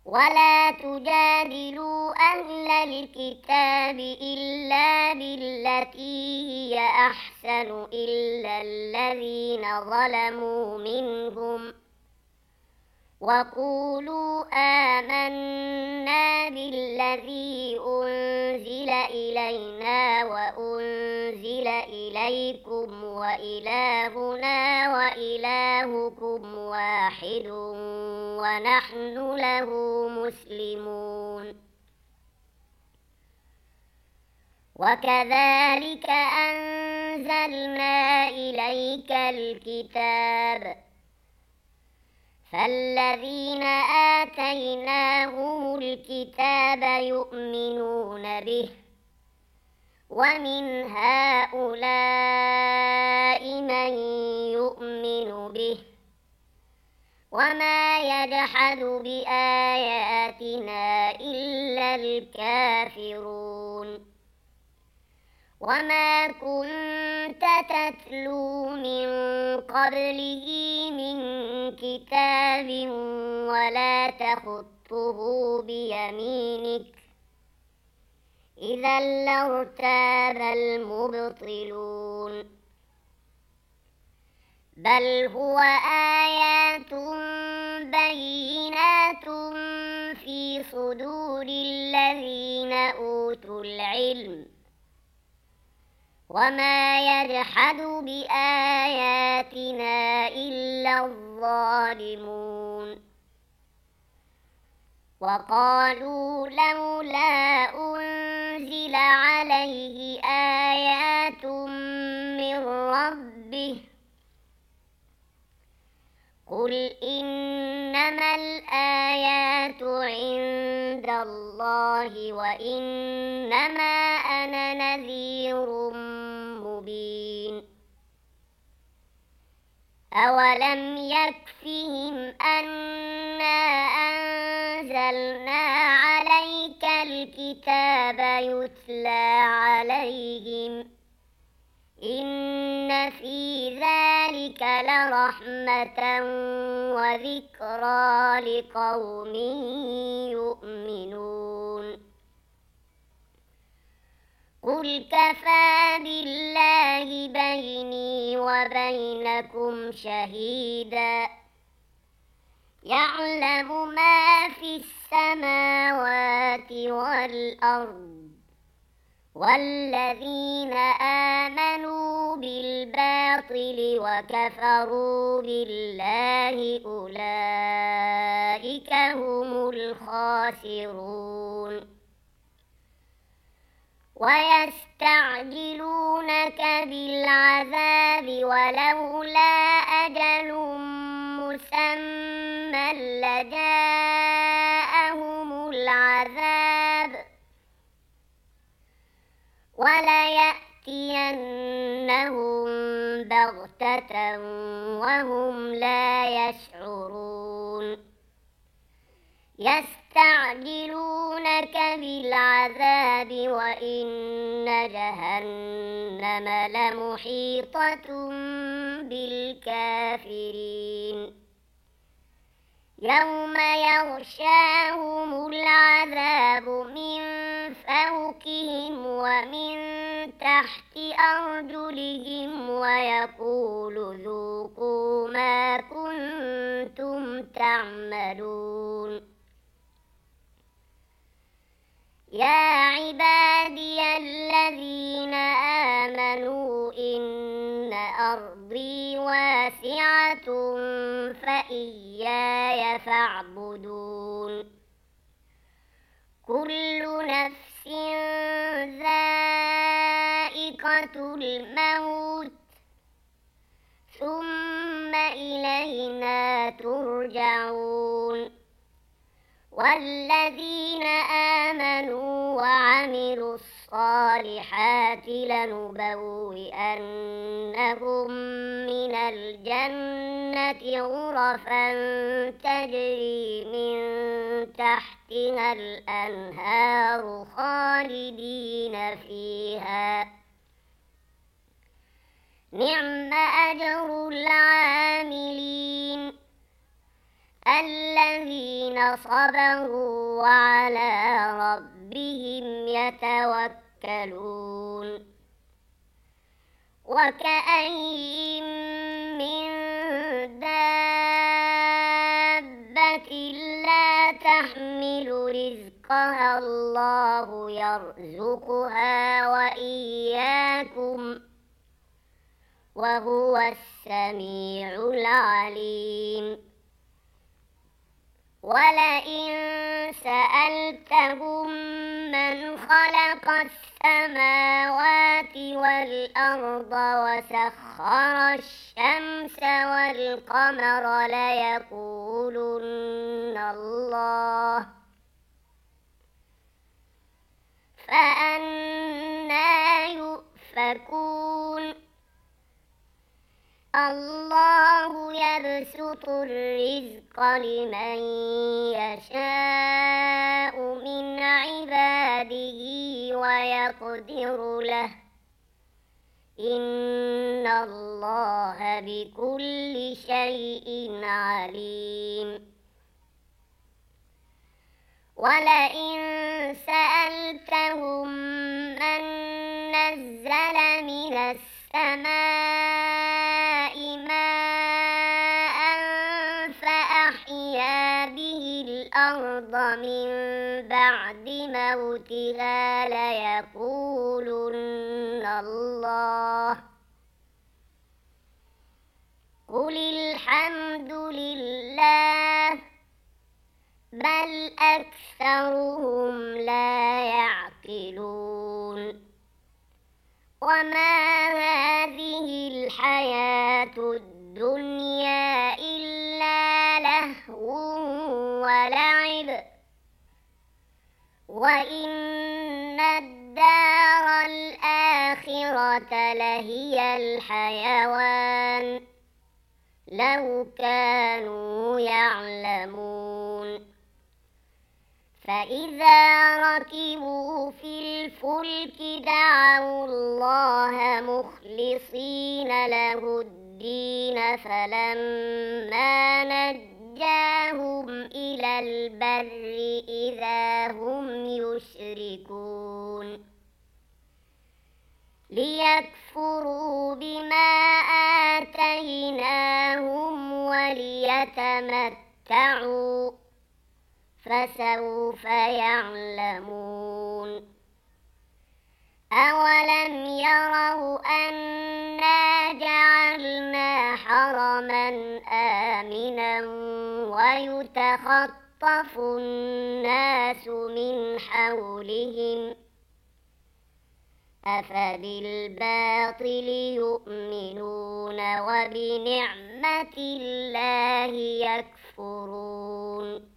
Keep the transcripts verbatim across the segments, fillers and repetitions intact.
ولا تجادلوا أهل الكتاب إلا بالتي هي أحسن إلا الذين ظلموا منهم وقولوا آمنا بالذي أنزل إلينا وأنزل إليكم وإلهنا وإلهكم واحد ونحن له مسلمون. وكذلك أنزلنا إليك الكتاب فالذين آتيناهم الكتاب يؤمنون به ومن هؤلاء من يؤمن به وما يجحد بآياتنا إلا الكافرون. وما كنت تتلو من قبله من كتاب ولا تخطه بيمينك إذا لارتاب المبطلون. بل هو آيات بينات في صدور الذين أوتوا العلم وما يجحد بآياتنا إلا الظالمون. وقالوا لولا أنزل عليه آيات من ربه قل إنما الآيات عند الله وإنما أنا نذير مبين. أولم يكفهم أنا أنزلنا عليك الكتاب يتلى عليهم إن في ذلك لرحمة وذكرى لقوم يؤمنون. قل كفى بالله بيني وبينكم شهيدا يعلم ما في السماوات والأرض والذين آمنوا بالباطل وكفروا بالله أولئك هم الخاسرون. ويستعجلونك بالعذاب ولولا أجل مسمى لجاءهم العذاب وليأتينهم بغتة وهم لا يشعرون. يستعجلونك بالعذاب وإن جهنم لمحيطة بالكافرين. يوم يغشاهم العذاب من فوقهم ومن تحت أرجلهم ويقول ذوقوا ما كنتم تعملون. يا عبادي الذين آمنوا إن أرضي واسعة فإياي فاعبدون. كل نفس ذائقة الموت ثم إلينا ترجعون. والذين آمنوا وعملوا الصالحات لنبوئنهم من الجنة غرفا تجري من تحتها الأنهار خالدين فيها نعم أجر العاملين. الذين صبروا وعلى ربهم يتوكلون وكأين من دابة لا تحمل رزقها الله يرزقها وإياكم وهو السميع العليم ولئن سألتهم من خلق السماوات والأرض وسخر الشمس والقمر ليقولن الله فأنى يؤفكون الله يبسط الرزق لمن يشاء من عباده ويقدر له إن الله بكل شيء عليم ولئن سألتهم من نزل من السماء ماء فأحيا به الأرض من بعد موتها ليقولن الله قل الحمد لله بل أكثرهم لا يعقلون وما هذه الحياة الدنيا إلا لهو ولعب وإن الدار الآخرة لهي الحيوان لو كانوا يعلمون فإذا ركبوا في الفلك دعوا الله مخلصين له الدين فلما نجاهم إلى البر إذا هم يشركون ليكفروا بما آتيناهم وليتمتعوا فسوف يعلمون أولم يروا أنا جعلنا حرما آمنا ويتخطف الناس من حولهم أفبالباطل يؤمنون وبنعمة الله يكفرون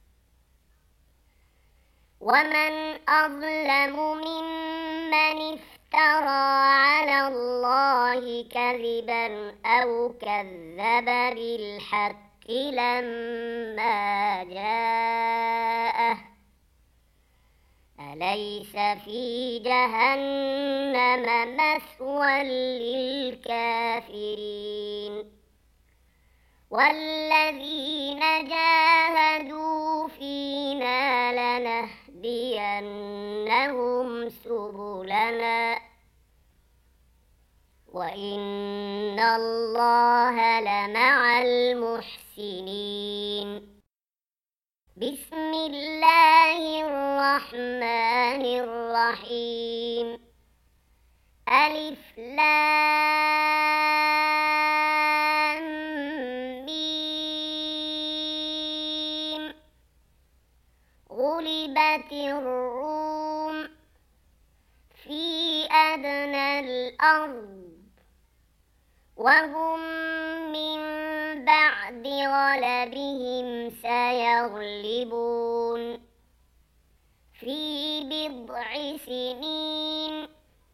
ومن أظلم ممن افترى على الله كذبا أو كذب بالحق لما جاءه أليس في جهنم مثوى للكافرين والذين جاهدوا فينا لنهدينهم سبلنا وإن الله لمع المحسنين بسم الله الرحمن الرحيم ألف لام ميم غلبت الروم في أدنى الأرض وهم من بعد غلبهم سيغلبون في بضع سنين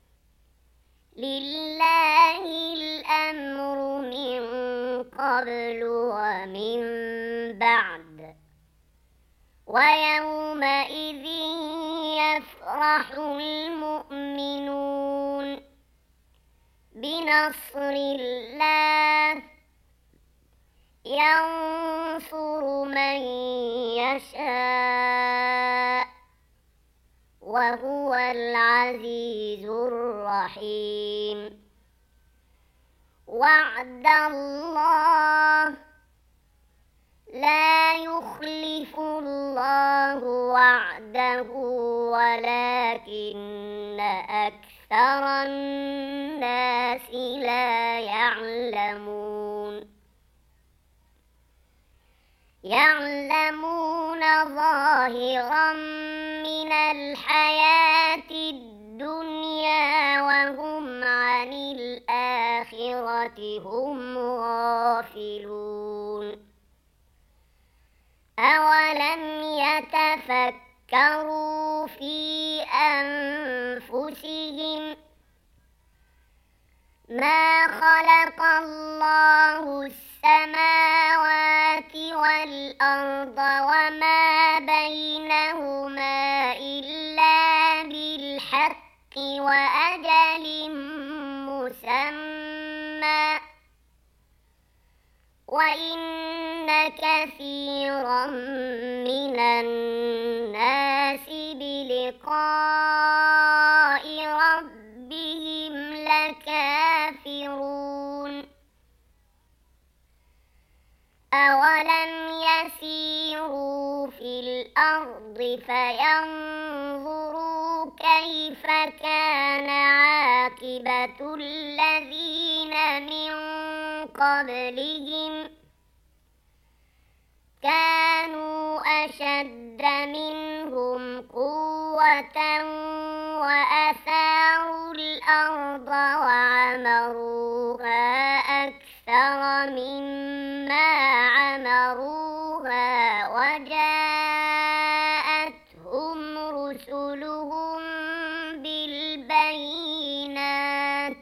لله الأمر من قبل ومن بعد ويومئذ يفرح المؤمنون بنصر الله ينصر من يشاء وهو العزيز الرحيم. وعد الله لا يخلف الله وعده ولكن أكثر الناس لا يعلمون. يعلمون ظاهرا من الحياة الدنيا وهم عن الآخرة هم غافلون. أولم يتفكروا في أنفسهم ما خلق الله السماوات والأرض وما بينهما إلا بالحق وأجل مسمى وإن كثيرا من الناس بلقاء ربهم لكافرون. أولم يسيروا في الأرض فينظروا كيف كان عاقبة الذين من قبلهم كانوا أشد منهم قوة وأثاروا الأرض وعمروها أكثر مما عمروها وجاءتهم رسلهم بالبينات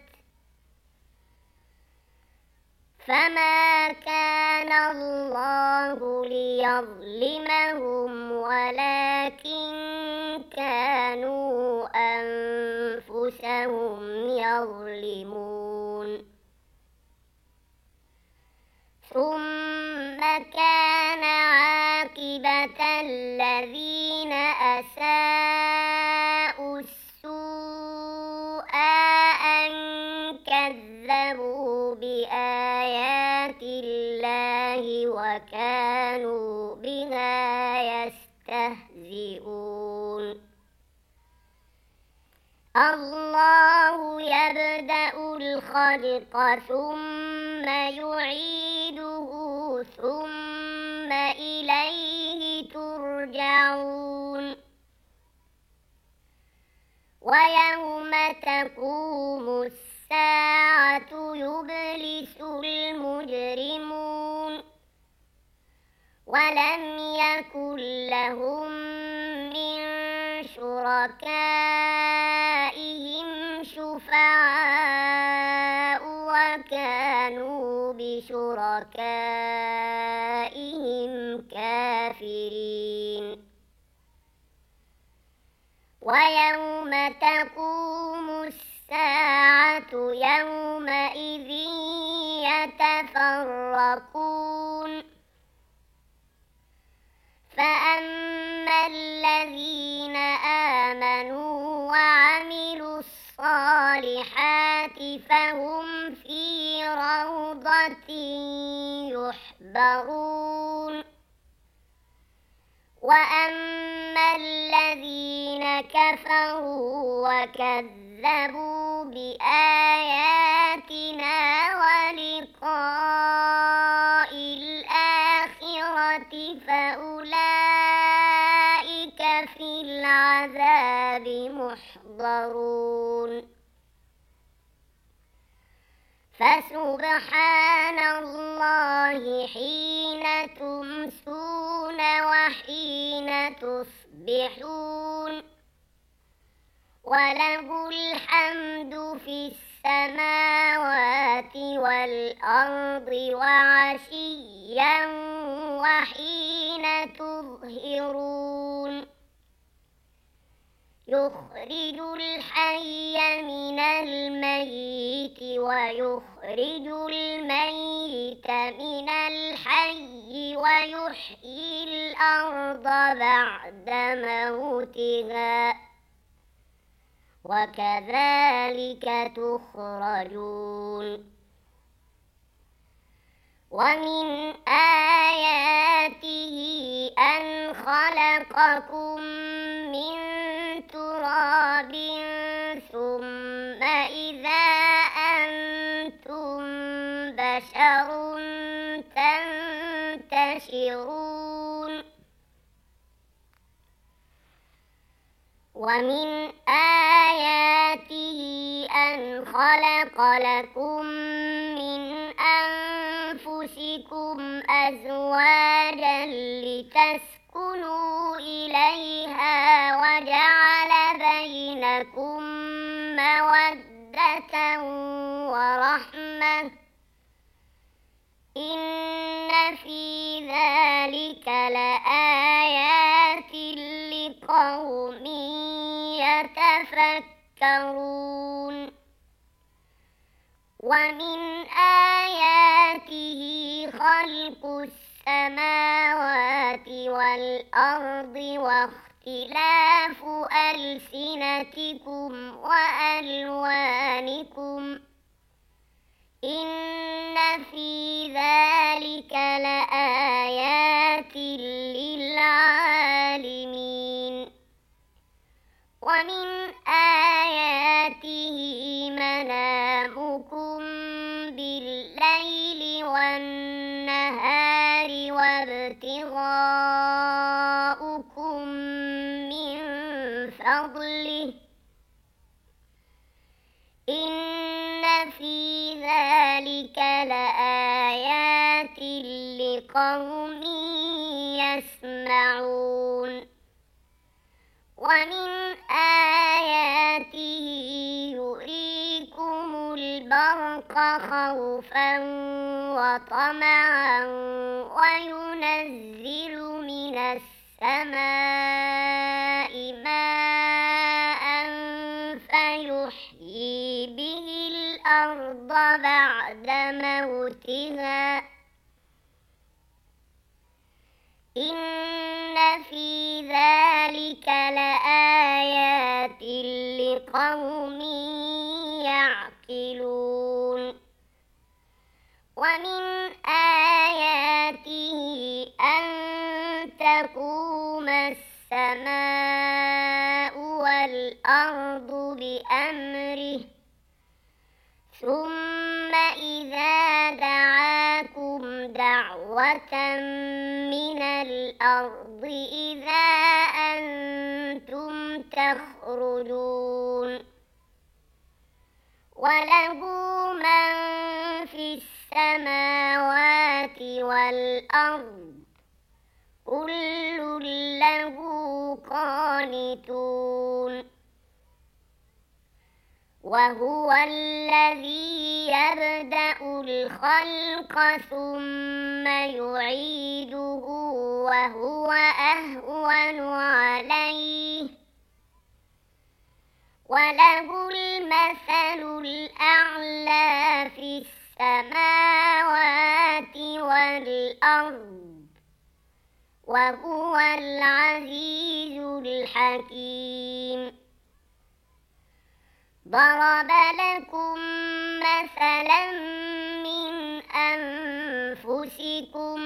فما كان الله ليظلمهم ولكن كانوا أنفسهم يظلمون. ثم كان عاقبة الذين أساءوا السوء أن كذبوا بآيات الله وكانوا بها يستهزئون. الله يبدأ الخلق ثم يعيده ثم إليه ترجعون. ويوم تقوم الساعة يبلس المجرمون ولم يكن لهم من شركائهم شفعاء وكانوا بشركائهم كافرين. ويوم تقوم الساعة يومئذ يتفرقون فأما الذين آمنوا وعملوا الصالحات فهم في روضة يحبرون. وأما الذين كفروا وكذبوا بآياتنا ولقاء الآخرة فأولئك في العذاب محضرون. فسبحان الله حين تمسون وحين تصبحون وله الحمد في السماوات والأرض وعشيا وحين تظهرون. يخرج الحي من الميت ويخرج الميت من الحي ويحيي الأرض بعد موتها وكذلك تخرجون ومن آياته أن خلقكم من تراب ثم إذا أنتم بشر تنتشرون ومن آياته أن خلق لكم من أنفسكم أزواجا لتسكنوا إليها وجعل بينكم مودة ورحمة إن في ذلك لآيات لقوم يتفكرون ومن آياته خلق السماوات والأرض واختلاف ألسنتكم وألوانكم إن في ذلك لآيات للعالمين ومن آياته منامكم بالليل والنهار وابتغاؤكم من فضله إن في ذلك لآيات لقوم يسمعون ومن آياته يريكم البرق خوفا وطمعا وينزل من السماء ماء فيحيي به الأرض بعد موتها إن في ذلك لآيات لقوم يعقلون ومن آياته أن تقوم السماء والأرض بأمره ثم إذا دعاكم دعوة من الأرض إذا أنتم تخرجون وله من في السماوات والأرض كل له قانتون وهو الذي يبدأ الخلق ثم يعيده وهو أهون عليه وله المثل الأعلى في السماوات والأرض وهو العزيز الحكيم ضرب لكم مثلا من أنفسكم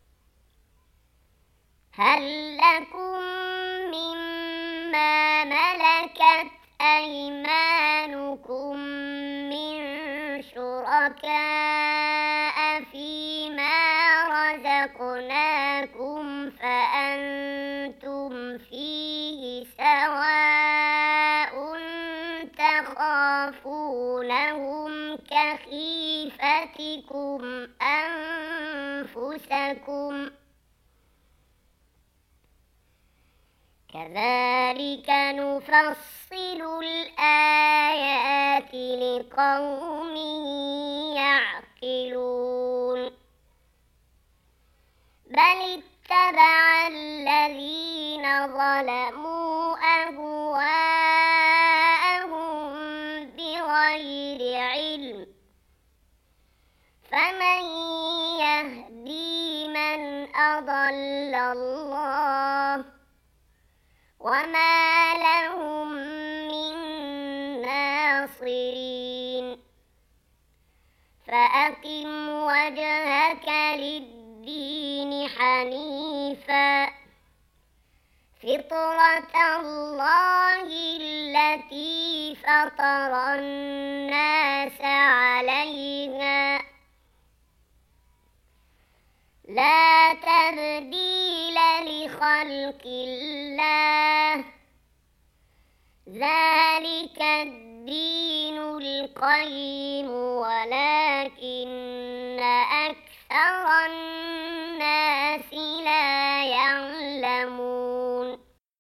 هل لكم مما ملكت أيمانكم من شركاء فيما رزقناكم فأنتم فيه سواء تخافونهم كخيفتكم أنفسكم كذلك نفصل الآيات لقوم يعقلون بل اتبع الذين ظلموا أهواءهم إلا الله وما لهم من ناصرين فأقم وجهك للدين حنيفا فطرة الله التي فطر الناس عليها لا تبديل لخلق الله ذلك الدين القيم ولكن أكثر الناس لا يعلمون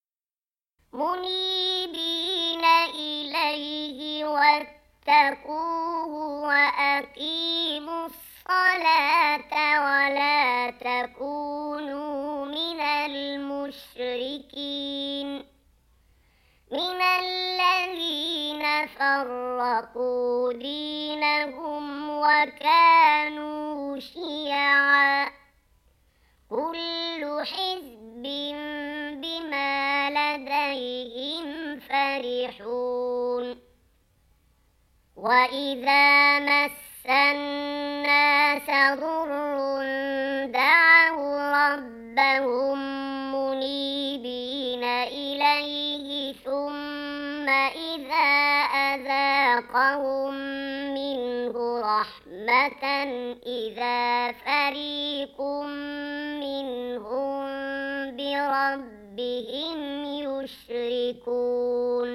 منيبين إليه واتقوه وأقيموا الصلاة ولا تكونوا من المشركين من الذين فرقوا دينهم وكانوا شيعا كل حزب بما لديهم فرحون وإذا مس الناس ضر دعوا ربهم منيبين إليه ثم إذا أذاقهم منه رحمة إذا فريق منهم بربهم يشركون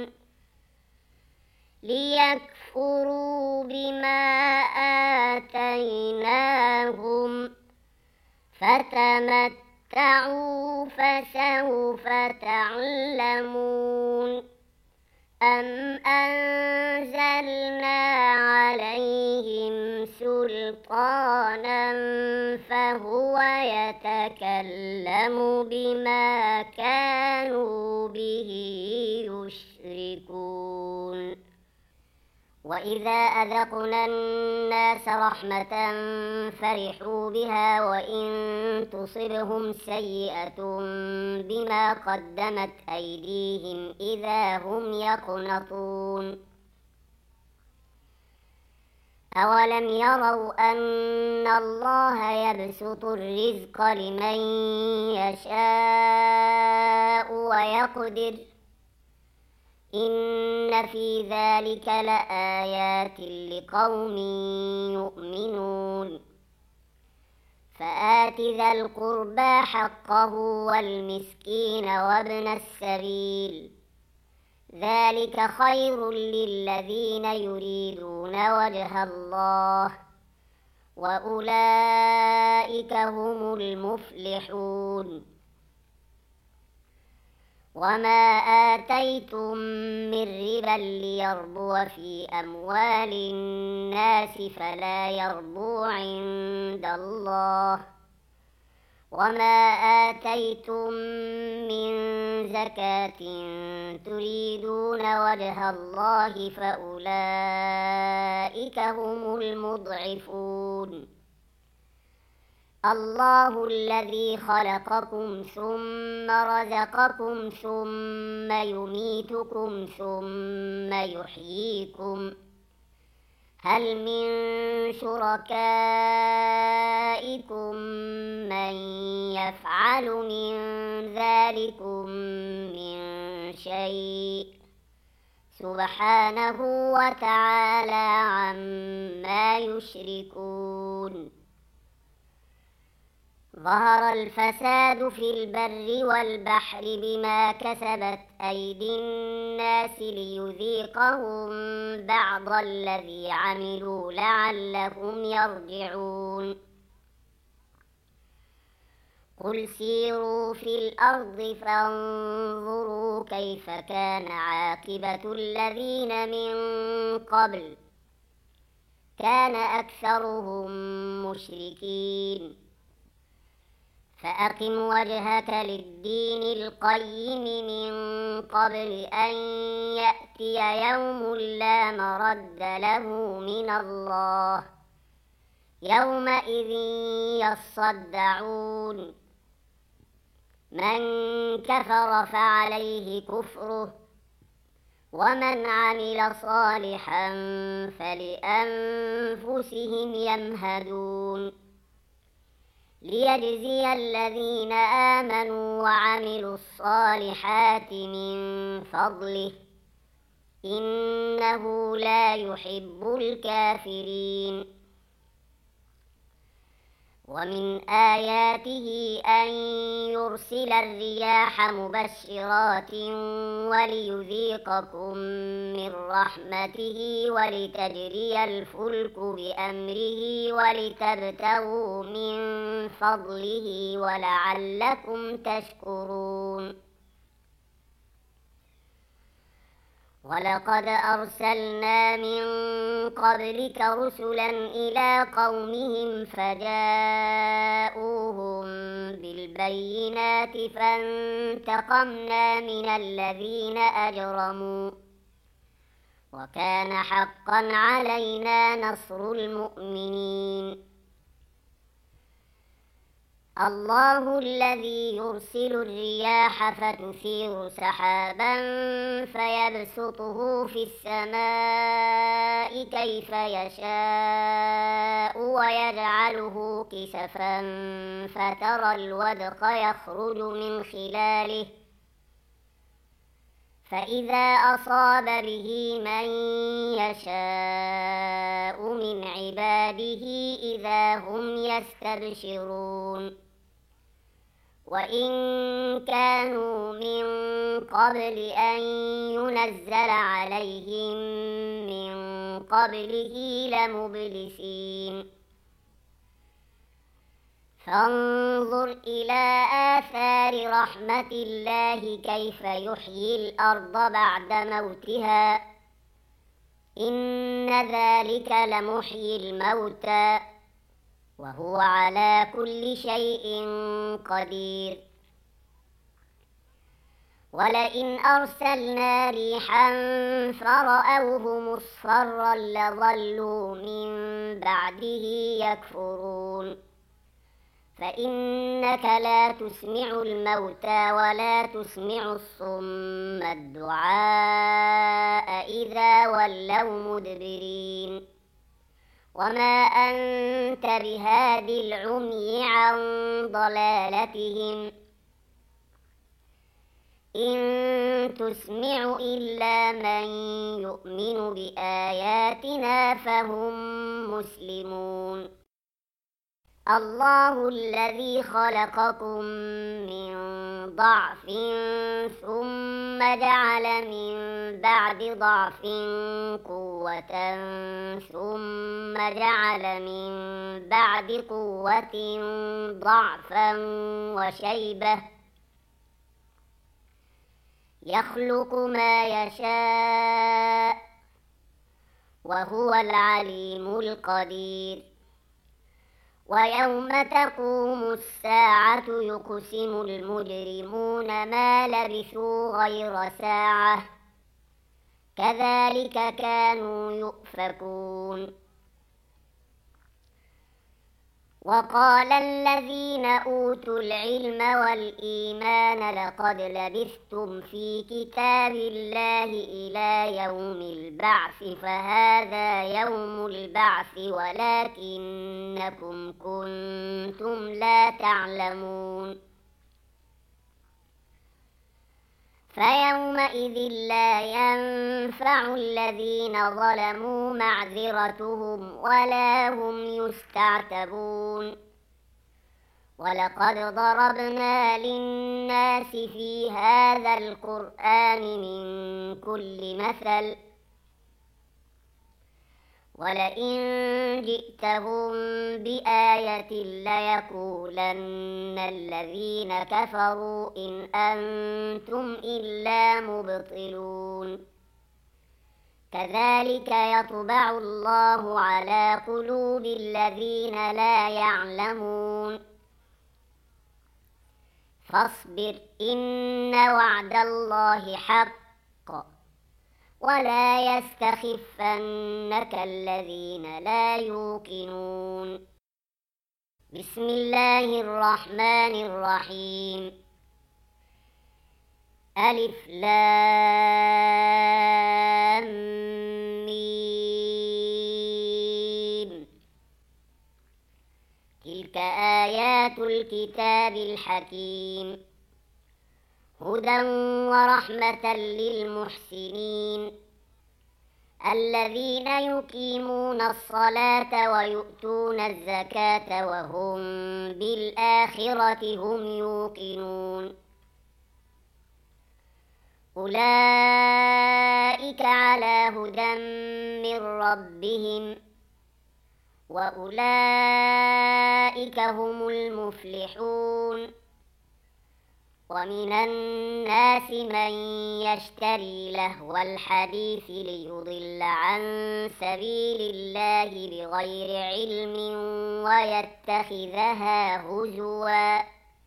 ليكفروا بما آتيناهم فتمتعوا فسوف تعلمون أم أنزلنا عليهم سلطانا فهو يتكلم بما كانوا به يشركون وإذا أذقنا الناس رحمة فرحوا بها وإن تصبهم سيئة بما قدمت أيديهم إذا هم يقنطون أولم يروا أن الله يبسط الرزق لمن يشاء ويقدر إن في ذلك لآيات لقوم يؤمنون فآت ذا القربى حقه والمسكين وابن السبيل ذلك خير للذين يريدون وجه الله وأولئك هم المفلحون وما آتيتم من ربا ليربو في أموال الناس فلا يربو عند الله وما آتيتم من زكاة تريدون وجه الله فأولئك هم المضعفون الله الذي خلقكم ثم رزقكم ثم يميتكم ثم يحييكم هل من شركائكم من يفعل من ذلكم من شيء سبحانه وتعالى عما يشركون ظهر الفساد في البر والبحر بما كسبت أيدي الناس ليذيقهم بعض الذي عملوا لعلهم يرجعون قل سيروا في الأرض فانظروا كيف كان عاقبة الذين من قبل كان أكثرهم مشركين فأقم وجهك للدين القيم من قبل أن يأتي يوم لا مرد له من الله يومئذ يصدعون من كفر فعليه كفره ومن عمل صالحا فلأنفسهم يمهدون ليجزي الذين آمنوا وعملوا الصالحات من فضله إنه لا يحب الكافرين. ومن آياته أن يرسل الرياح مبشرات وليذيقكم من رحمته ولتجري الفلك بأمره ولتبتغوا من فضله ولعلكم تشكرون. ولقد أرسلنا من قبلك رسلا إلى قومهم فجاءوهم بالبينات فانتقمنا من الذين أجرموا وكان حقا علينا نصر المؤمنين. الله الذي يرسل الرياح فتثير سحابا فيبسطه في السماء كيف يشاء ويجعله كسفا فترى الودق يخرج من خلاله فإذا أصاب به من يشاء من عباده إذا هم يستبشرون. وإن كانوا من قبل أن ينزل عليهم من قبله لمبلسين. فانظر إلى آثار رحمة الله كيف يحيي الأرض بعد موتها إن ذلك لمحيي الموتى وهو على كل شيء قدير. ولئن أرسلنا ريحا فرأوه مصفرا لظلوا من بعده يكفرون. فإنك لا تسمع الموتى ولا تسمع الصم الدعاء إذا ولوا مدبرين. وما أنت بهاد العمي عن ضلالتهم إن تسمع إلا من يؤمن بآياتنا فهم مسلمون. الله الذي خلقكم من ضعف ثم جعل من بعد ضعف قوة ثم جعل من بعد قوة ضعفا وشيبة يخلق ما يشاء وهو العليم القدير. ويوم تقوم الساعة يقسم المجرمون ما لبثوا غير ساعة كذلك كانوا يؤفكون. وقال الذين أوتوا العلم والإيمان لقد لبثتم في كتاب الله إلى يوم البعث فهذا يوم البعث ولكنكم كنتم لا تعلمون. فيومئذ لا ينفع الذين ظلموا معذرتهم ولا هم يستعتبون. ولقد ضربنا للناس في هذا القرآن من كل مثل ولئن جئتهم بآية ليقولن الذين كفروا إن أنتم إلا مبطلون. كذلك يطبع الله على قلوب الذين لا يعلمون. فاصبر إن وعد الله حق ولا يستخفنك الذين لا يوقنون. بسم الله الرحمن الرحيم. ألف لام ميم. تلك آيات الكتاب الحكيم، هدى ورحمة للمحسنين الذين يقيمون الصلاة ويؤتون الزكاة وهم بالآخرة هم يوقنون. أولئك على هدى من ربهم وأولئك هم المفلحون. ومن الناس من يشتري لهو الحديث ليضل عن سبيل الله بغير علم ويتخذها هزوا،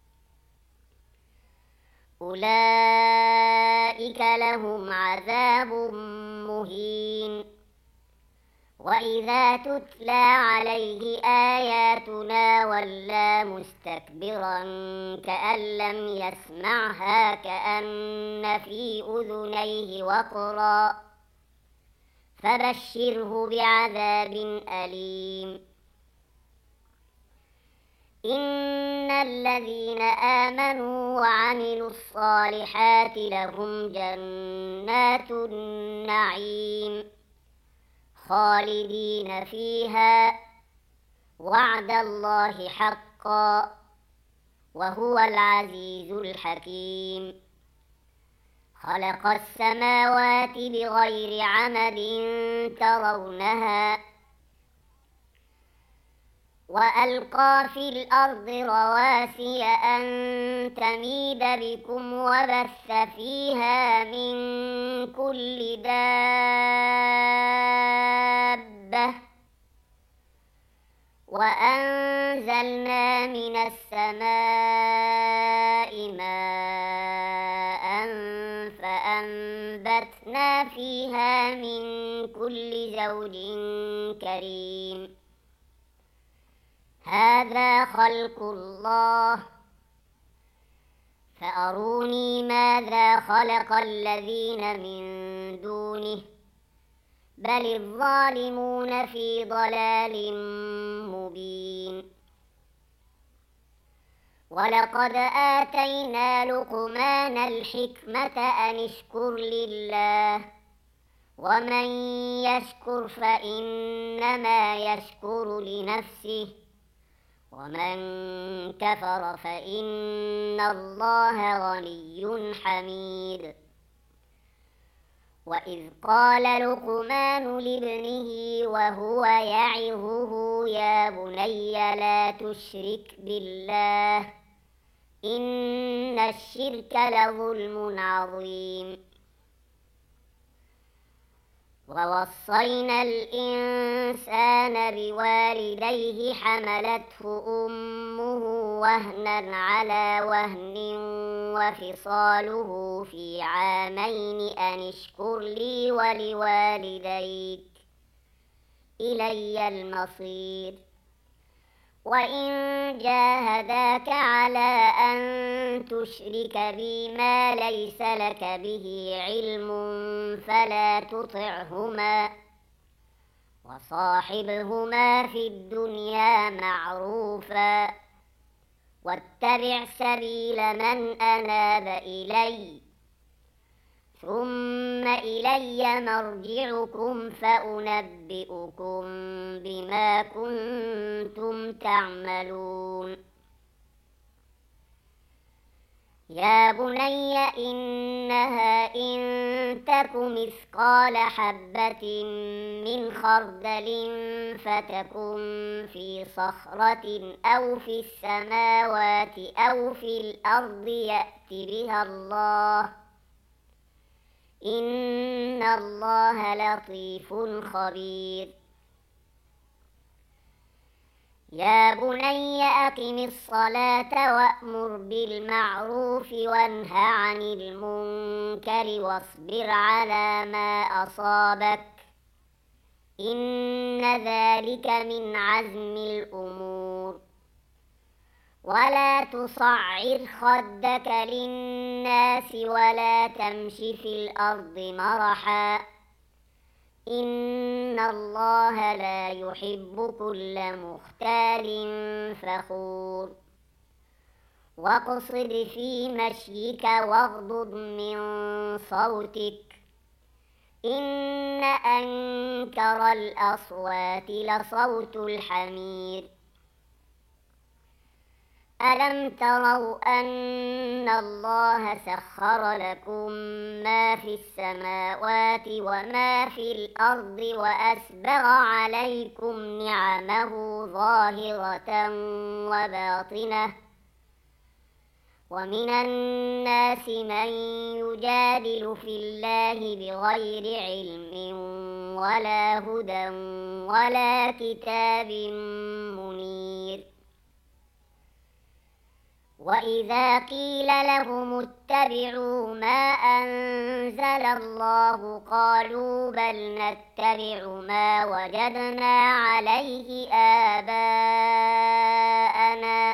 أولئك لهم عذاب مهين. وإذا تتلى عليه آياتنا ولى مستكبرا كأن لم يسمعها كأن في أذنيه وقرا، فبشره بعذاب أليم. إن الذين آمنوا وعملوا الصالحات لهم جنات النعيم خالدين فيها، وعد الله حقا، وهو العزيز الحكيم. خلق السماوات بغير عمد ترونها، وألقى في الأرض رواسي أن تميد بكم وبث فيها من كل دابة، وأنزلنا من السماء ماء فأنبتنا فيها من كل زوج كريم. هذا خلق الله، فأروني ماذا خلق الذين من دونه، بل الظالمون في ضلال مبين. ولقد آتينا لقمان الحكمة أن اشكر لله، ومن يشكر فإنما يشكر لنفسه، ومن كفر فإن الله غني حميد. وإذ قال لقمان لابنه وهو يعظه يا بني لا تشرك بالله إن الشرك لظلم عظيم. ووصينا الإنسان بوالديه حملته أمه وهنا على وهن وفصاله في عامين أن اشكر لي ولوالديك إلي المصير. وإن جاهداك على أن تشرك بي ما ليس لك به علم فلا تطعهما، وصاحبهما في الدنيا معروفا، واتبع سبيل من أناب إلي، ثم إلي مرجعكم فأنبئكم بما كنتم تعملون. يا بني إنها إن تك مثقال حبة من خردل فتكن في صخرة أو في السماوات أو في الأرض يأت بها الله، إن الله لطيف خبير. يا بني أقم الصلاة وأمر بالمعروف وانه عن المنكر واصبر على ما أصابك، إن ذلك من عزم الأمور. ولا تصعر خدك للناس الناس ولا تمش في الأرض مرحا إن الله لا يحب كل مختال فخور واقصد في مشيك واغضض من صوتك إن أنكر الأصوات لصوت الحمير ألم تروا أن الله سخر لكم ما في السماوات وما في الأرض وأسبغ عليكم نعمه ظاهرة وباطنة ومن الناس من يجادل في الله بغير علم ولا هدى ولا كتاب منير وإذا قيل لهم اتبعوا ما أنزل الله قالوا بل نتبع ما وجدنا عليه آباءنا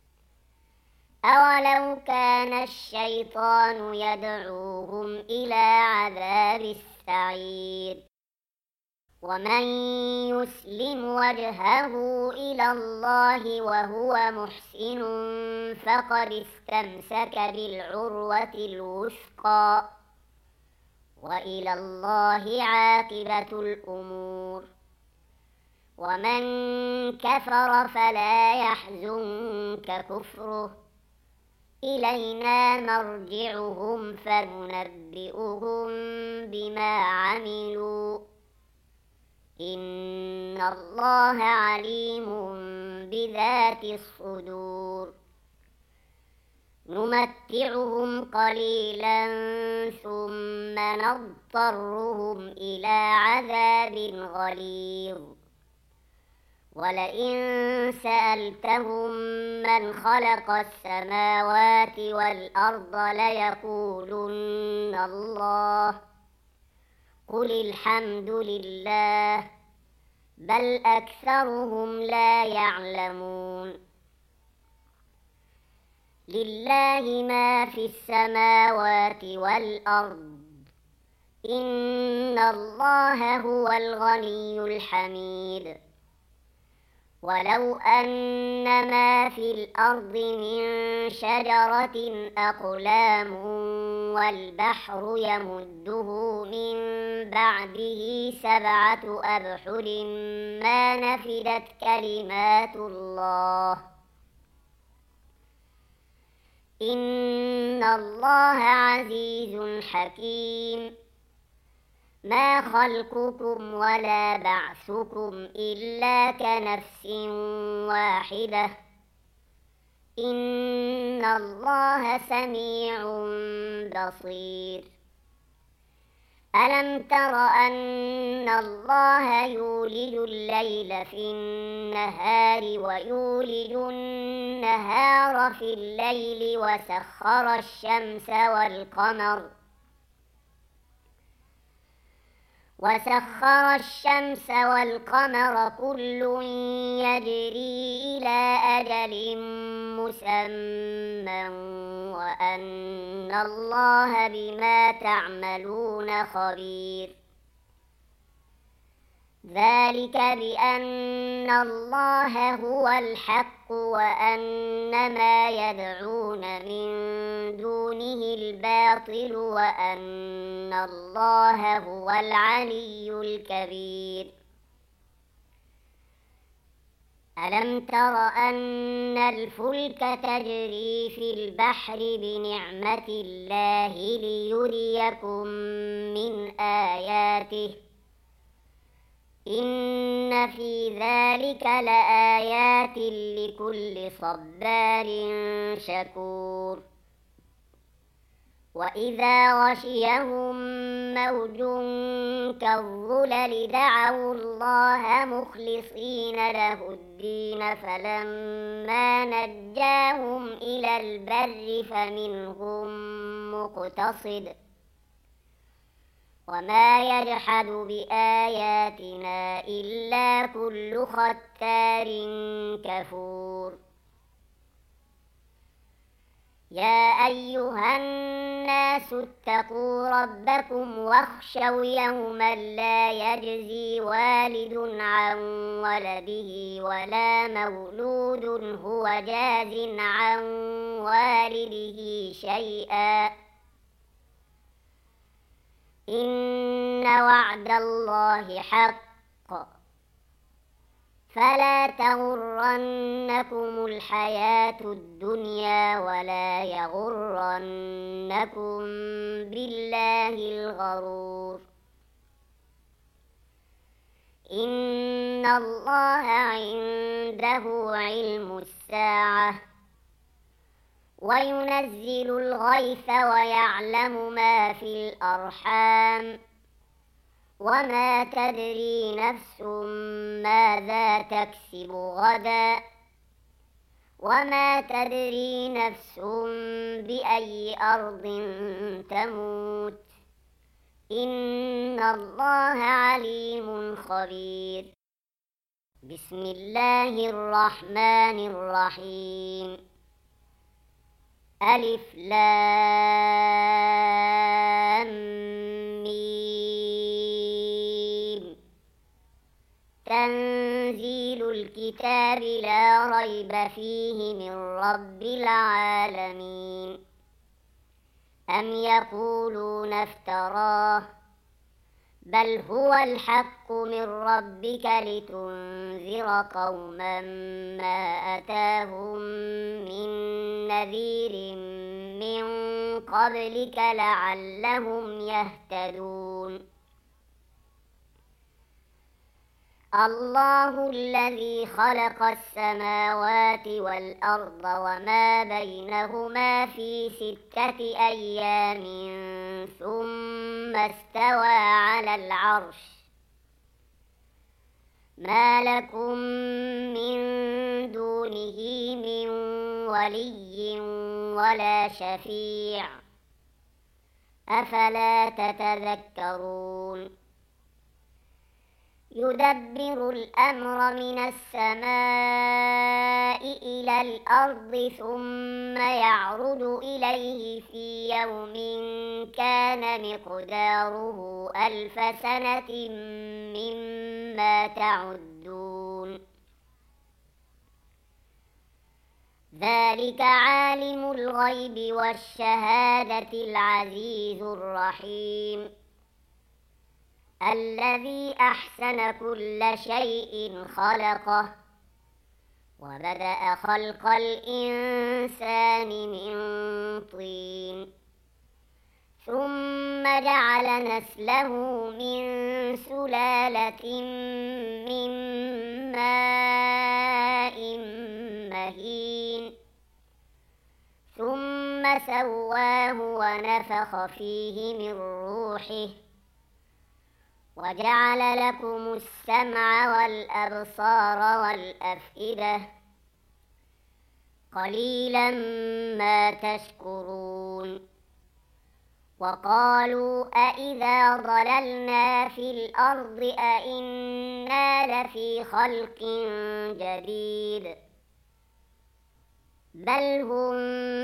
أولو كان الشيطان يدعوهم إلى عذاب السعير ومن يسلم وجهه إلى الله وهو محسن فقد استمسك بالعروة الوثقى وإلى الله عاقبة الأمور ومن كفر فلا يحزنك كفره إلينا مرجعهم فننبئهم بما عملوا إن الله عليم بذات الصدور نمتعهم قليلا ثم نضطرهم إلى عذاب غليظ ولئن سألتهم من خلق السماوات والأرض ليقولن الله قل الحمد لله بل أكثرهم لا يعلمون لله ما في السماوات والأرض إن الله هو الغني الحميد ولو أن ما في الأرض من شجرة أقلام والبحر يمده من بعده سبعة أبحر ما نفدت كلمات الله إن الله عزيز حكيم ما خلقكم ولا بعثكم إلا كنفس واحدة إن الله سميع بصير ألم تر أن الله يولج الليل في النهار ويولج النهار في الليل وسخر الشمس والقمر وسخر الشمس والقمر كل يجري إلى أجل مسمى وأن الله بما تعملون خبير ذلك بأن الله هو الحق وأن ما يدعون من دونه الباطل وأن الله هو العلي الكبير ألم تر أن الفلك تجري في البحر بنعمة الله ليريكم من آياته إن في ذلك لآيات لكل صبار شكور وإذا غشيهم موج كالظلل دعوا الله مخلصين له الدين فلما نجاهم إلى البر فمنهم مقتصد وما يجحد بآياتنا إلا كل ختار كفور يا أيها الناس اتقوا ربكم واخشوا يوما لا يجزي والد عن ولده ولا مولود هو جاز عن والده شيئا إن وعد الله حق فلا تغرنكم الحياة الدنيا ولا يغرنكم بالله الغرور إن الله عنده علم الساعة وينزل الغيث ويعلم ما في الأرحام وما تدري نفس ماذا تكسب غدا وما تدري نفس بأي أرض تموت إن الله عليم خبير بسم الله الرحمن الرحيم ألف لام ميم تنزيل الكتاب لا ريب فيه من رب العالمين أم يقولون افتراه بل هو الحق من ربك لتنذر قوما ما أتاهم من نذير من قبلك لعلهم يهتدون الله الذي خلق السماوات والأرض وما بينهما في ستة أيام ثم استوى على العرش ما لكم من دونه من ولي ولا شفيع أفلا تتذكرون يدبر الأمر من السماء إلى الأرض ثم يعرج إليه في يوم كان مقداره ألف سنة مما تعدون ذلك عالم الغيب والشهادة العزيز الرحيم الذي أحسن كل شيء خلقه وبدأ خلق الإنسان من طين ثم جعل نسله من سلالة من ماء مهين ثم سواه ونفخ فيه من روحه وجعل لكم السمع والأبصار والأفئدة قليلا ما تشكرون وقالوا أإذا ضللنا في الأرض أإنا لفي خلق جديد بل هم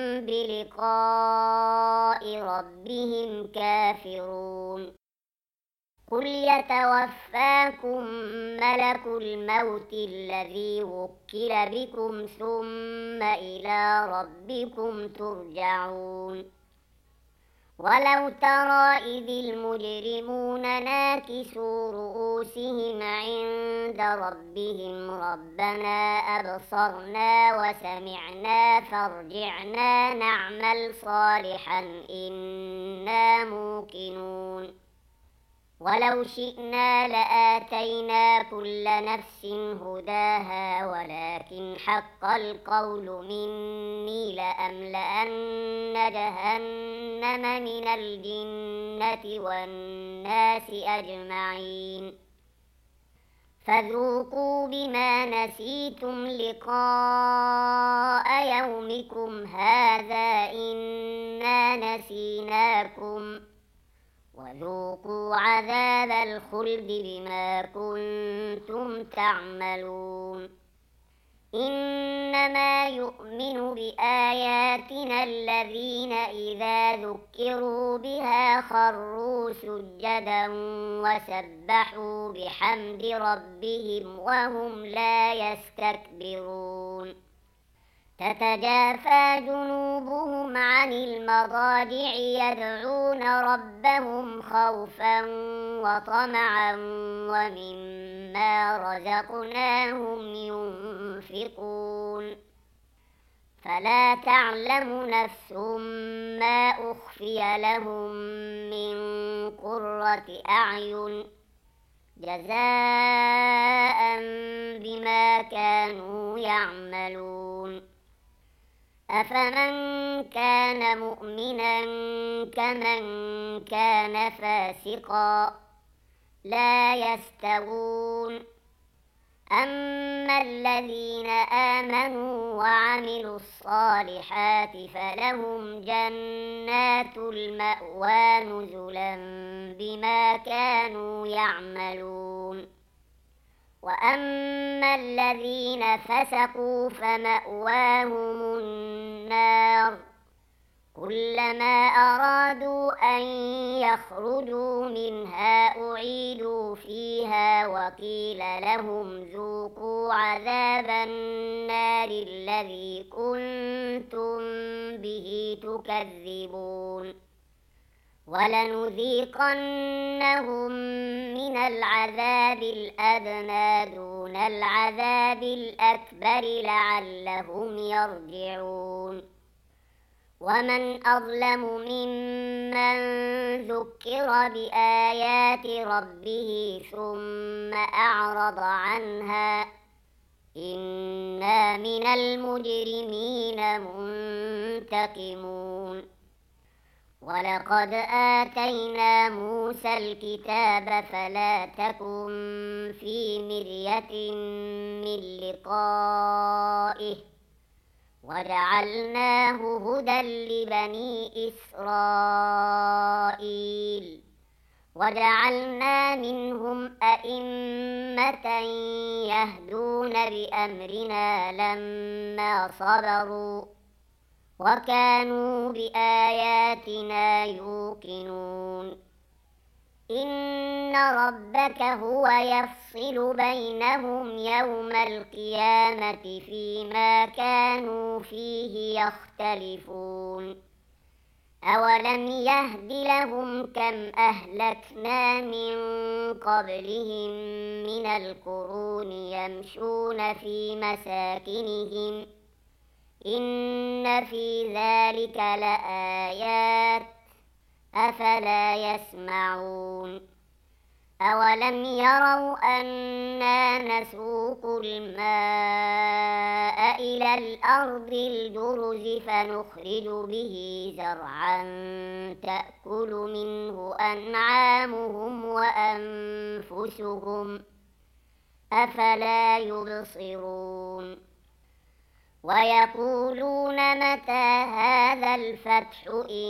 بلقاء ربهم كافرون قل يتوفاكم ملك الموت الذي وكل بكم ثم إلى ربكم ترجعون ولو ترى إذ المجرمون ناكسوا رؤوسهم عند ربهم ربنا أبصرنا وسمعنا فارجعنا نعمل صالحا إنا موقنون ولو شئنا لآتينا كل نفس هداها ولكن حق القول مني لأملأن جهنم من الجنة والناس أجمعين فذوقوا بما نسيتم لقاء يومكم هذا إنا نسيناكم وذوقوا عذاب الخلد بما كنتم تعملون إنما يؤمن بآياتنا الذين إذا ذكروا بها خروا سجدا وسبحوا بحمد ربهم وهم لا يستكبرون تتجافى جنوبهم عن المضاجع يدعون ربهم خوفا وطمعا ومما رزقناهم ينفقون فلا تعلم نفس ما أخفي لهم من قرة أعين جزاء بما كانوا يعملون أفمن كان مؤمنا كمن كان فاسقا لا يستوون أما الذين آمنوا وعملوا الصالحات فلهم جنات المأوى نزلا بما كانوا يعملون وأما الذين فسقوا فمأواهم النار كلما أرادوا أن يخرجوا منها أعيدوا فيها وقيل لهم ذوقوا عذاب النار الذي كنتم به تكذبون ولنذيقنهم من العذاب الأدنى دون العذاب الأكبر لعلهم يرجعون ومن أظلم ممن ذكر بآيات ربه ثم أعرض عنها إنا من المجرمين منتقمون ولقد آتينا موسى الكتاب فلا تكن في مرية من لقائه وجعلناه هدى لبني إسرائيل وجعلنا منهم أئمة يهدون بأمرنا لما صبروا وكانوا بآياتنا يوقنون إن ربك هو يفصل بينهم يوم القيامة فيما كانوا فيه يختلفون أولم يهد لهم كم أهلكنا من قبلهم من القرون يمشون في مساكنهم إن في ذلك لآيات أفلا يسمعون أولم يروا أنا نسوق الماء إلى الأرض الجرز فنخرج به زرعا تأكل منه أنعامهم وأنفسهم أفلا يبصرون ويقولون متى هذا الفتح إن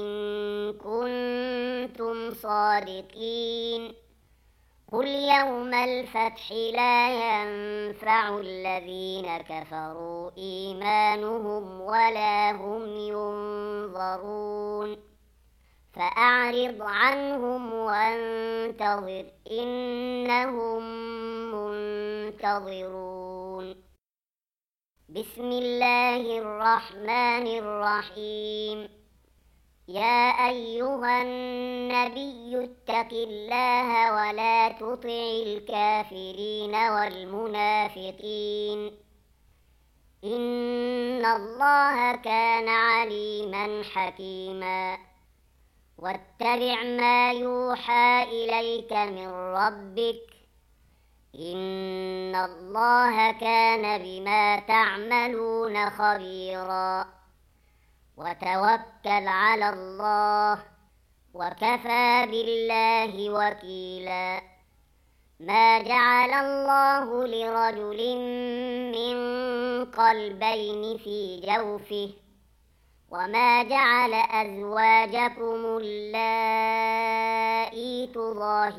كنتم صادقين قل يوم الفتح لا ينفع الذين كفروا إيمانهم ولا هم ينظرون فأعرض عنهم وانتظر إنهم منتظرون بسم الله الرحمن الرحيم يا أيها النبي اتق الله ولا تطع الكافرين والمنافقين إن الله كان عليما حكيما واتبع ما يوحى إليك من ربك إن الله كان بما تعملون خبيرا وتوكل على الله وكفى بالله وكيلا ما جعل الله لرجل من قلبين في جوفه وما جعل أزواجكم اللائي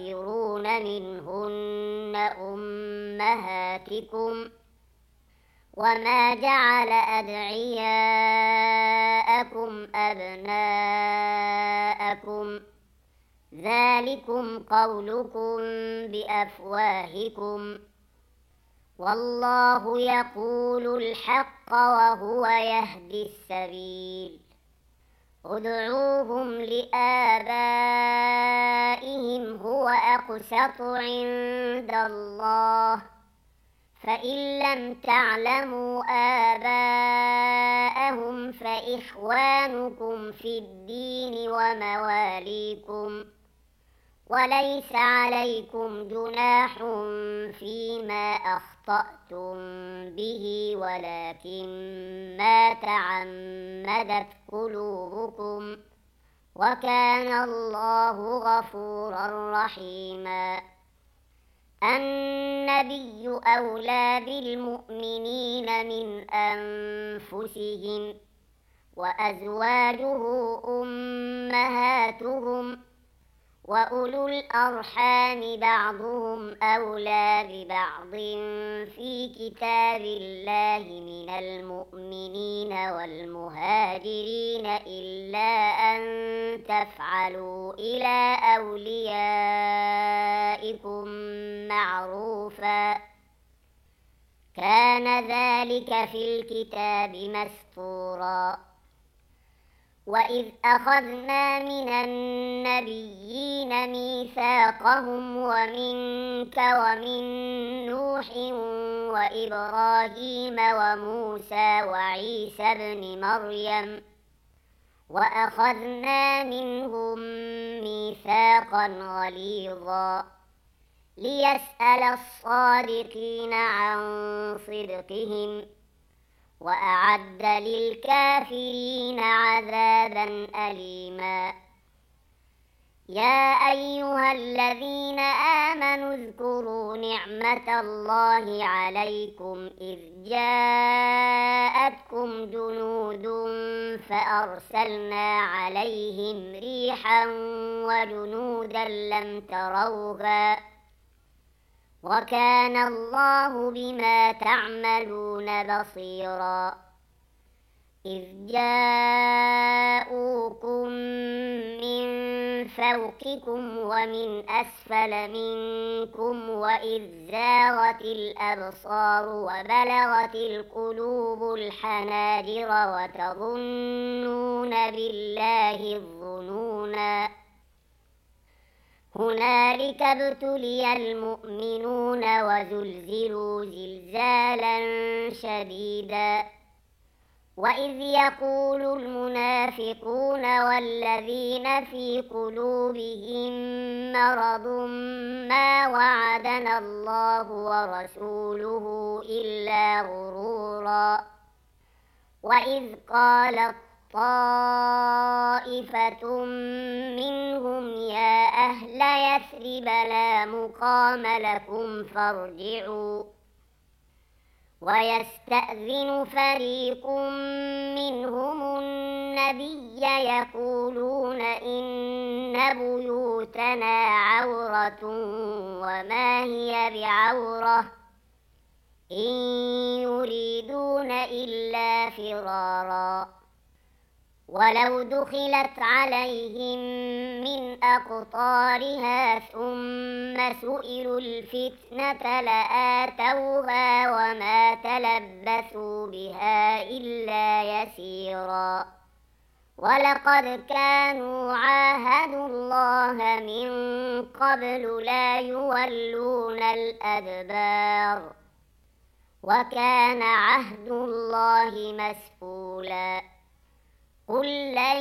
تظاهرون منهن أمهاتكم وما جعل أدعياءكم أبناءكم ذلكم قولكم بأفواهكم والله يقول الحق وهو يهدي السبيل ادعوهم لآبائهم هو أقسط عند الله فإن لم تعلموا آباءهم فإخوانكم في الدين ومواليكم وليس عليكم جناح فيما أخطأتم به ولكن ما تعمدت قلوبكم وكان الله غفورا رحيما. النبي أولى بالمؤمنين من أنفسهم وأزواجه أمهاتهم وأولو الأرحام بعضهم أولى ببعض في كتاب الله من المؤمنين والمهاجرين إلا أن تفعلوا إلى أوليائكم معروفا كان ذلك في الكتاب مسطورا. وإذ أخذنا من النبيين ميثاقهم ومنك ومن نوح وإبراهيم وموسى وعيسى ابن مريم وأخذنا منهم ميثاقا غليظا ليسأل الصادقين عن صدقهم وأعد للكافرين عذابا أليما. يا أيها الذين آمنوا اذكروا نعمة الله عليكم إذ جاءتكم جنود فأرسلنا عليهم ريحا وجنودا لم تروها وكان الله بما تعملون بصيرا. إذ جاءوكم من فوقكم ومن أسفل منكم وإذ زاغت الأبصار وبلغت القلوب الحناجر وتظنون بالله الظنونا هنالك ابتلي المؤمنون وزلزلوا زلزالا شديدا. وإذ يقول المنافقون والذين في قلوبهم مرض ما وعدنا الله ورسوله إلا غرورا. وإذ قالت طائفة منهم يا أهل يثرب لا مقام لكم فارجعوا ويستأذن فريق منهم النبي يقولون إن بيوتنا عورة وما هي بعورة إن يريدون إلا فرارا ولو دخلت عليهم من أقطارها ثم سئلوا الفتنة لآتوها وما تلبثوا بها إلا يسيرا. ولقد كانوا عاهدوا الله من قبل لا يولون الأدبار وكان عهد الله مسؤولا. قل لن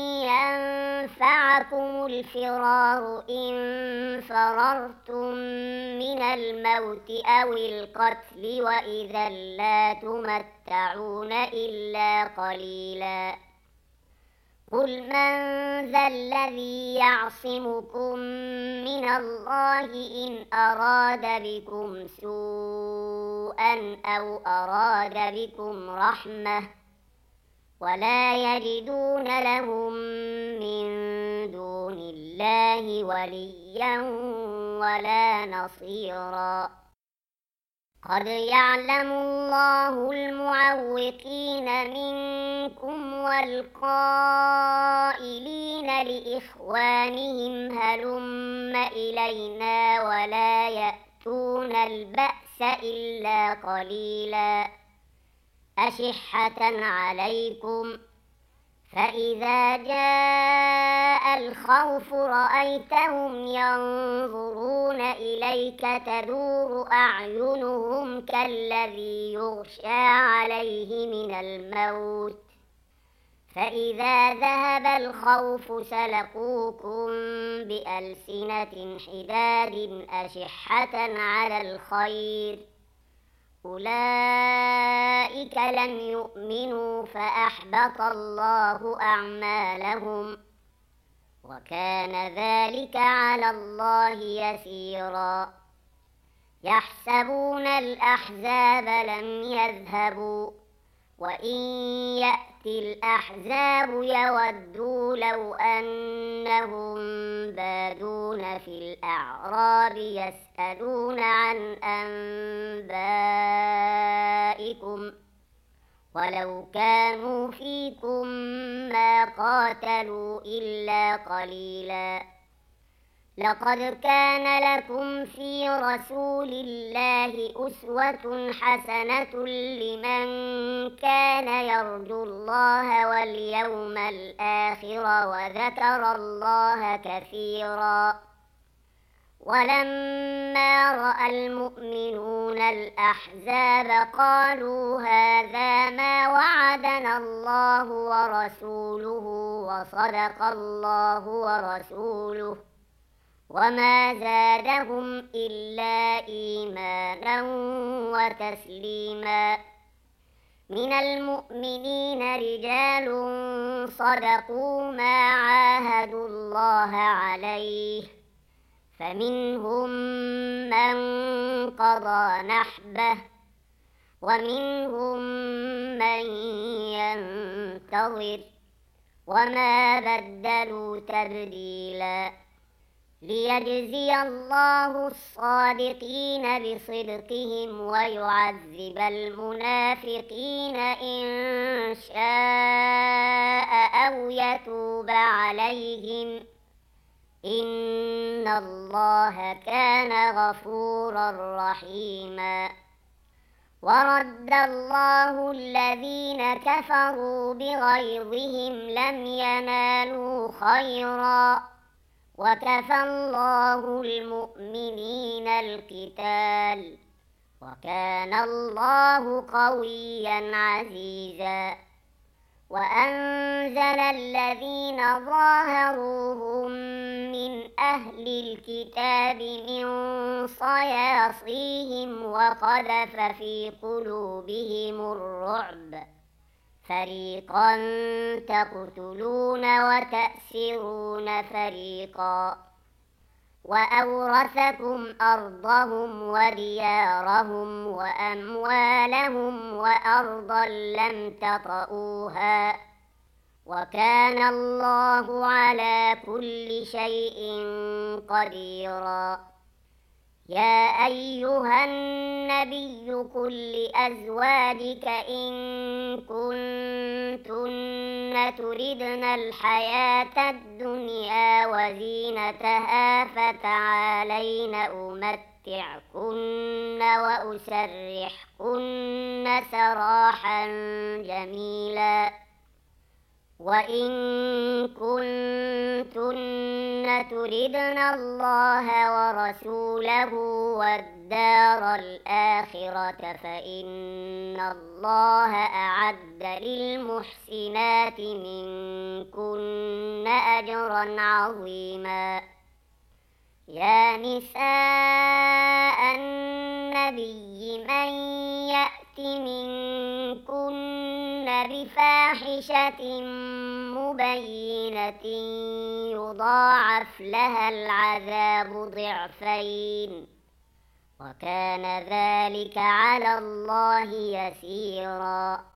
ينفعكم الفرار إن فررتم من الموت أو القتل وإذا لا تمتعون إلا قليلا. قل من ذا الذي يعصمكم من الله إن أراد بكم سوءا أو أراد بكم رحمة ولا يجدون لهم من دون الله وليا ولا نصيرا. قد يعلم الله المعوقين منكم والقائلين لإخوانهم هلم إلينا ولا يأتون البأس إلا قليلا أشحة عليكم فإذا جاء الخوف رأيتهم ينظرون إليك تدور أعينهم كالذي يغشى عليه من الموت فإذا ذهب الخوف سلقوكم بألسنة حداد أشحة على الخير أولئك لم يؤمنوا فأحبط الله أعمالهم وكان ذلك على الله يسيرا يحسبون الأحزاب لم يذهبوا وإن يأتي الأحزاب يودوا لو أنهم بادون في الأعراب يسألون عن أنبائكم ولو كانوا فيكم ما قاتلوا إلا قليلا لقد كان لكم في رسول الله أسوة حسنة لمن كان يرجو الله واليوم الآخر وذكر الله كثيرا ولما رأى المؤمنون الأحزاب قالوا هذا ما وعدنا الله ورسوله وصدق الله ورسوله وما زادهم إلا إيمانا وتسليما من المؤمنين رجال صدقوا ما عاهدوا الله عليه فمنهم من قضى نحبه ومنهم من ينتظر وما بدلوا تبديلا ليجزي الله الصادقين بصدقهم ويعذب المنافقين إن شاء أو يتوب عليهم إن الله كان غفورا رحيما ورد الله الذين كفروا بغيظهم لم ينالوا خيرا وكفى الله المؤمنين القتال وكان الله قويا عزيزا وأنزل الذين ظاهروهم من أهل الكتاب من صياصيهم وقذف في قلوبهم الرعب فريقا تقتلون وتأسرون فريقا وأورثكم أرضهم وديارهم وأموالهم وأرضا لم تطئوها وكان الله على كل شيء قديرا يا أيها النبي قل لأزواجك إن كنتن تردن الحياة الدنيا وزينتها فتعالين أمتعكن وأسرحكن سراحا جميلا وإن كنتن تردن الله ورسوله والدار الآخرة فإن الله أعد للمحسنات منكن أجرا عظيما يا نساء النبي من يأت منكن بفاحشة مبينة يضاعف لها العذاب ضعفين وكان ذلك على الله يسيرا